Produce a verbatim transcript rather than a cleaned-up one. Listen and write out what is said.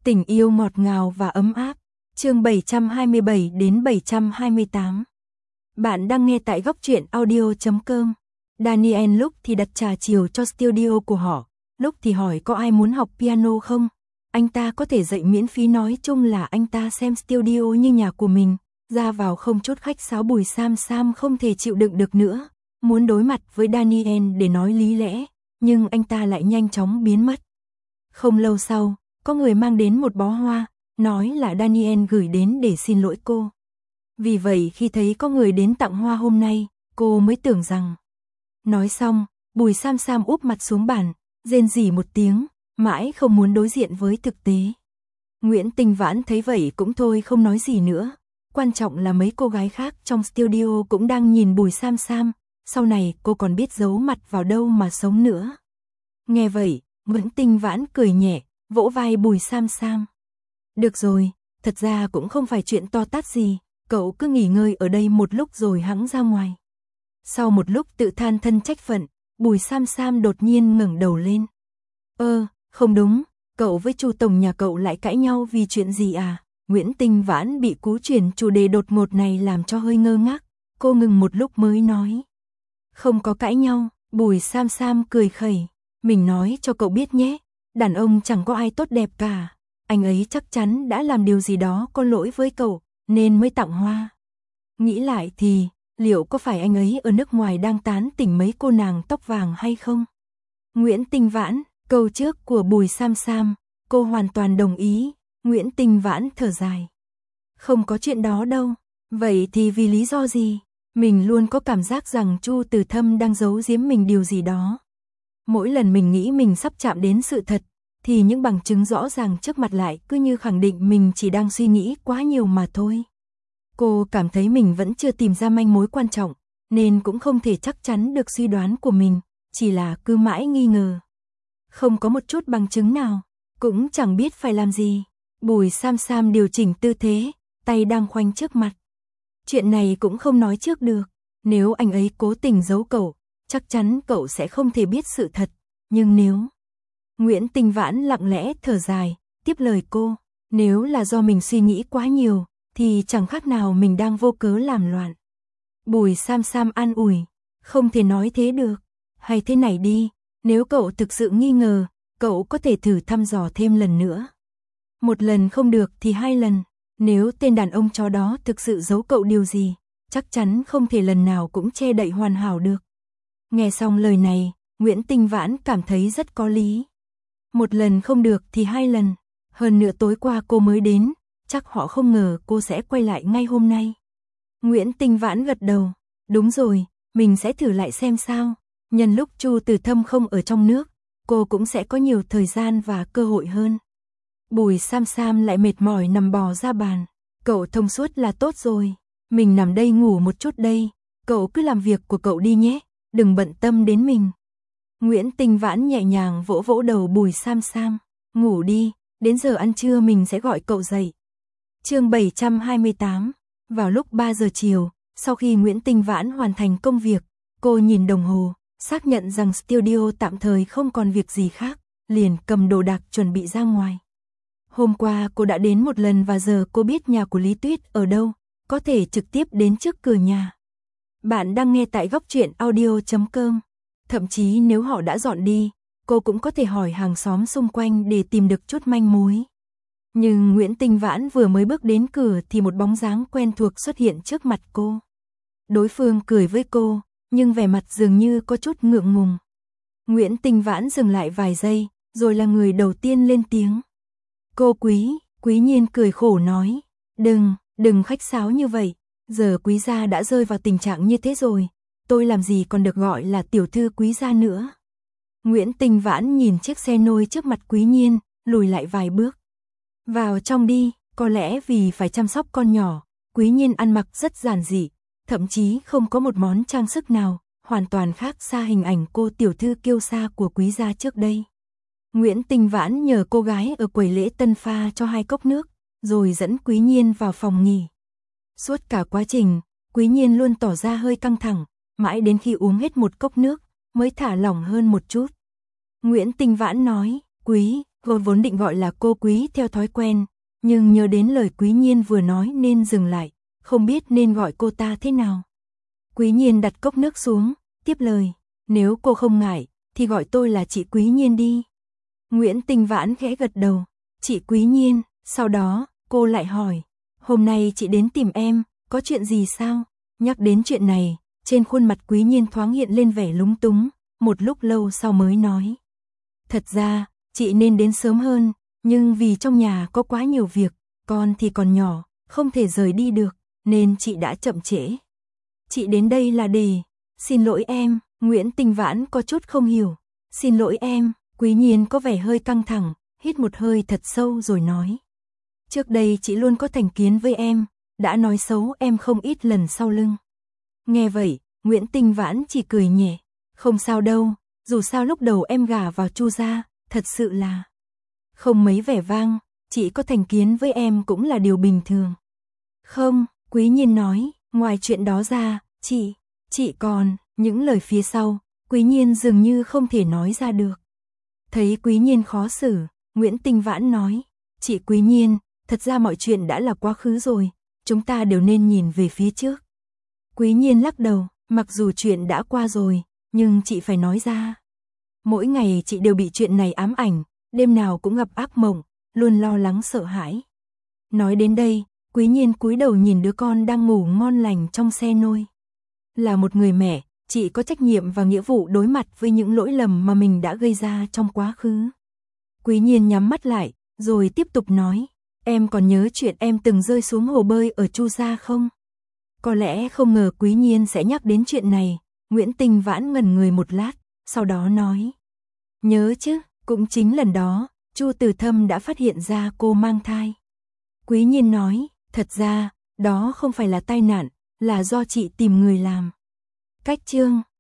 Tình yêu ngọt ngào và ấm áp. Chương bảy trăm hai mươi bảy đến bảy trăm hai mươi tám. Bạn đang nghe tại góc truyện audio chấm com. Daniel lúc thì đặt trà chiều cho studio của họ, lúc thì hỏi có ai muốn học piano không. Anh ta có thể dạy miễn phí, nói chung là anh ta xem studio như nhà của mình, ra vào không chút khách sáo. Bùi Sam Sam không thể chịu đựng được nữa, muốn đối mặt với Daniel để nói lý lẽ, nhưng anh ta lại nhanh chóng biến mất. Không lâu sau, có người mang đến một bó hoa, nói là Daniel gửi đến để xin lỗi cô. Vì vậy khi thấy có người đến tặng hoa hôm nay, cô mới tưởng rằng. Nói xong, Bùi Sam Sam úp mặt xuống bàn, rên rỉ một tiếng, mãi không muốn đối diện với thực tế. Nguyễn Tinh Vãn thấy vậy cũng thôi không nói gì nữa. Quan trọng là mấy cô gái khác trong studio cũng đang nhìn Bùi Sam Sam, sau này cô còn biết giấu mặt vào đâu mà sống nữa. Nghe vậy, Nguyễn Tinh Vãn cười nhẹ, vỗ vai Bùi Sam Sam. Được rồi, thật ra cũng không phải chuyện to tát gì, cậu cứ nghỉ ngơi ở đây một lúc rồi hẵng ra ngoài. Sau một lúc tự than thân trách phận, Bùi Sam Sam đột nhiên ngẩng đầu lên. Ơ, không đúng, cậu với Chu tổng nhà cậu lại cãi nhau vì chuyện gì à? Nguyễn Tinh Vãn bị cú chuyển chủ đề đột ngột này làm cho hơi ngơ ngác, cô ngừng một lúc mới nói. Không có cãi nhau. Bùi Sam Sam cười khẩy. Mình nói cho cậu biết nhé, đàn ông chẳng có ai tốt đẹp cả. Anh ấy chắc chắn đã làm điều gì đó có lỗi với cậu, nên mới tặng hoa. Nghĩ lại thì, liệu có phải anh ấy ở nước ngoài đang tán tỉnh mấy cô nàng tóc vàng hay không? Nguyễn Tinh Vãn, câu trước của Bùi Sam Sam, cô hoàn toàn đồng ý. Nguyễn Tinh Vãn thở dài. Không có chuyện đó đâu. Vậy thì vì lý do gì? Mình luôn có cảm giác rằng Chu Từ Thâm đang giấu giếm mình điều gì đó. Mỗi lần mình nghĩ mình sắp chạm đến sự thật, thì những bằng chứng rõ ràng trước mặt lại cứ như khẳng định mình chỉ đang suy nghĩ quá nhiều mà thôi. Cô cảm thấy mình vẫn chưa tìm ra manh mối quan trọng, nên cũng không thể chắc chắn được suy đoán của mình, chỉ là cứ mãi nghi ngờ. Không có một chút bằng chứng nào, cũng chẳng biết phải làm gì. Bùi Sam Sam điều chỉnh tư thế, tay đang khoanh trước mặt. Chuyện này cũng không nói trước được, nếu anh ấy cố tình giấu cậu, chắc chắn cậu sẽ không thể biết sự thật, nhưng nếu... Nguyễn Tinh Vãn lặng lẽ thở dài, tiếp lời cô, nếu là do mình suy nghĩ quá nhiều, thì chẳng khác nào mình đang vô cớ làm loạn. Bùi Sam Sam an ủi, không thể nói thế được, hay thế này đi, nếu cậu thực sự nghi ngờ, cậu có thể thử thăm dò thêm lần nữa. Một lần không được thì hai lần, nếu tên đàn ông chó đó thực sự giấu cậu điều gì, chắc chắn không thể lần nào cũng che đậy hoàn hảo được. Nghe xong lời này, Nguyễn Tinh Vãn cảm thấy rất có lý. Một lần không được thì hai lần, hơn nữa tối qua cô mới đến, chắc họ không ngờ cô sẽ quay lại ngay hôm nay. Nguyễn Tinh Vãn gật đầu, đúng rồi, mình sẽ thử lại xem sao, nhân lúc Chu Từ Thâm không ở trong nước, cô cũng sẽ có nhiều thời gian và cơ hội hơn. Bùi Sam Sam lại mệt mỏi nằm bò ra bàn, cậu thông suốt là tốt rồi, mình nằm đây ngủ một chút đây, cậu cứ làm việc của cậu đi nhé, đừng bận tâm đến mình. Nguyễn Tinh Vãn nhẹ nhàng vỗ vỗ đầu Bùi Sam Sam, ngủ đi, đến giờ ăn trưa mình sẽ gọi cậu dậy. Chương bảy trăm hai mươi tám, vào lúc ba giờ chiều, sau khi Nguyễn Tinh Vãn hoàn thành công việc, cô nhìn đồng hồ, xác nhận rằng studio tạm thời không còn việc gì khác, liền cầm đồ đạc chuẩn bị ra ngoài. Hôm qua cô đã đến một lần và giờ cô biết nhà của Lý Tuyết ở đâu, có thể trực tiếp đến trước cửa nhà. Bạn đang nghe tại góc truyện audio chấm com. Thậm chí nếu họ đã dọn đi, cô cũng có thể hỏi hàng xóm xung quanh để tìm được chút manh mối. Nhưng Nguyễn Tinh Vãn vừa mới bước đến cửa thì một bóng dáng quen thuộc xuất hiện trước mặt cô. Đối phương cười với cô, nhưng vẻ mặt dường như có chút ngượng ngùng. Nguyễn Tinh Vãn dừng lại vài giây, rồi là người đầu tiên lên tiếng. Cô Quý, Quý Nhiên cười khổ nói, đừng, đừng khách sáo như vậy, giờ Quý gia đã rơi vào tình trạng như thế rồi, tôi làm gì còn được gọi là tiểu thư Quý gia nữa. Nguyễn Tinh Vãn nhìn chiếc xe nôi trước mặt Quý Nhiên, lùi lại vài bước. Vào trong đi, có lẽ vì phải chăm sóc con nhỏ, Quý Nhiên ăn mặc rất giản dị, thậm chí không có một món trang sức nào, hoàn toàn khác xa hình ảnh cô tiểu thư kiêu sa của Quý gia trước đây. Nguyễn Tinh Vãn nhờ cô gái ở quầy lễ tân pha cho hai cốc nước, rồi dẫn Quý Nhiên vào phòng nghỉ. Suốt cả quá trình, Quý Nhiên luôn tỏ ra hơi căng thẳng, mãi đến khi uống hết một cốc nước, mới thả lỏng hơn một chút. Nguyễn Tinh Vãn nói, Quý, Cô vốn định gọi là cô Quý theo thói quen, nhưng nhớ đến lời Quý Nhiên vừa nói nên dừng lại, không biết nên gọi cô ta thế nào. Quý Nhiên đặt cốc nước xuống, tiếp lời, nếu cô không ngại, thì gọi tôi là chị Quý Nhiên đi. Nguyễn Tinh Vãn khẽ gật đầu, chị Quý Nhiên, sau đó, cô lại hỏi, hôm nay chị đến tìm em, có chuyện gì sao? Nhắc đến chuyện này, trên khuôn mặt Quý Nhiên thoáng hiện lên vẻ lúng túng, một lúc lâu sau mới nói. Thật ra, chị nên đến sớm hơn, nhưng vì trong nhà có quá nhiều việc, con thì còn nhỏ, không thể rời đi được, nên chị đã chậm trễ. Chị đến đây là để, xin lỗi em, Nguyễn Tinh Vãn có chút không hiểu, xin lỗi em, Quý Nhiên có vẻ hơi căng thẳng, hít một hơi thật sâu rồi nói. Trước đây chị luôn có thành kiến với em, đã nói xấu em không ít lần sau lưng. Nghe vậy, Nguyễn Tinh Vãn chỉ cười nhẹ, không sao đâu, dù sao lúc đầu em gả vào Chu gia, thật sự là không mấy vẻ vang, chị có thành kiến với em cũng là điều bình thường. Không, Quý Nhiên nói, ngoài chuyện đó ra, chị, chị còn, những lời phía sau, Quý Nhiên dường như không thể nói ra được. Thấy Quý Nhiên khó xử, Nguyễn Tinh Vãn nói, chị Quý Nhiên, thật ra mọi chuyện đã là quá khứ rồi, chúng ta đều nên nhìn về phía trước. Quý Nhiên lắc đầu, mặc dù chuyện đã qua rồi, nhưng chị phải nói ra. Mỗi ngày chị đều bị chuyện này ám ảnh, đêm nào cũng gặp ác mộng, luôn lo lắng sợ hãi. Nói đến đây, Quý Nhiên cúi đầu nhìn đứa con đang ngủ ngon lành trong xe nôi. Là một người mẹ, chị có trách nhiệm và nghĩa vụ đối mặt với những lỗi lầm mà mình đã gây ra trong quá khứ. Quý Nhiên nhắm mắt lại, rồi tiếp tục nói, em còn nhớ chuyện em từng rơi xuống hồ bơi ở Chu gia không? Có lẽ không ngờ Quý Nhiên sẽ nhắc đến chuyện này, Nguyễn Tinh Vãn ngẩn người một lát, sau đó nói. Nhớ chứ, cũng chính lần đó, Chu Từ Thâm đã phát hiện ra cô mang thai. Quý Nhiên nói, thật ra, đó không phải là tai nạn, là do chị tìm người làm. Cách chương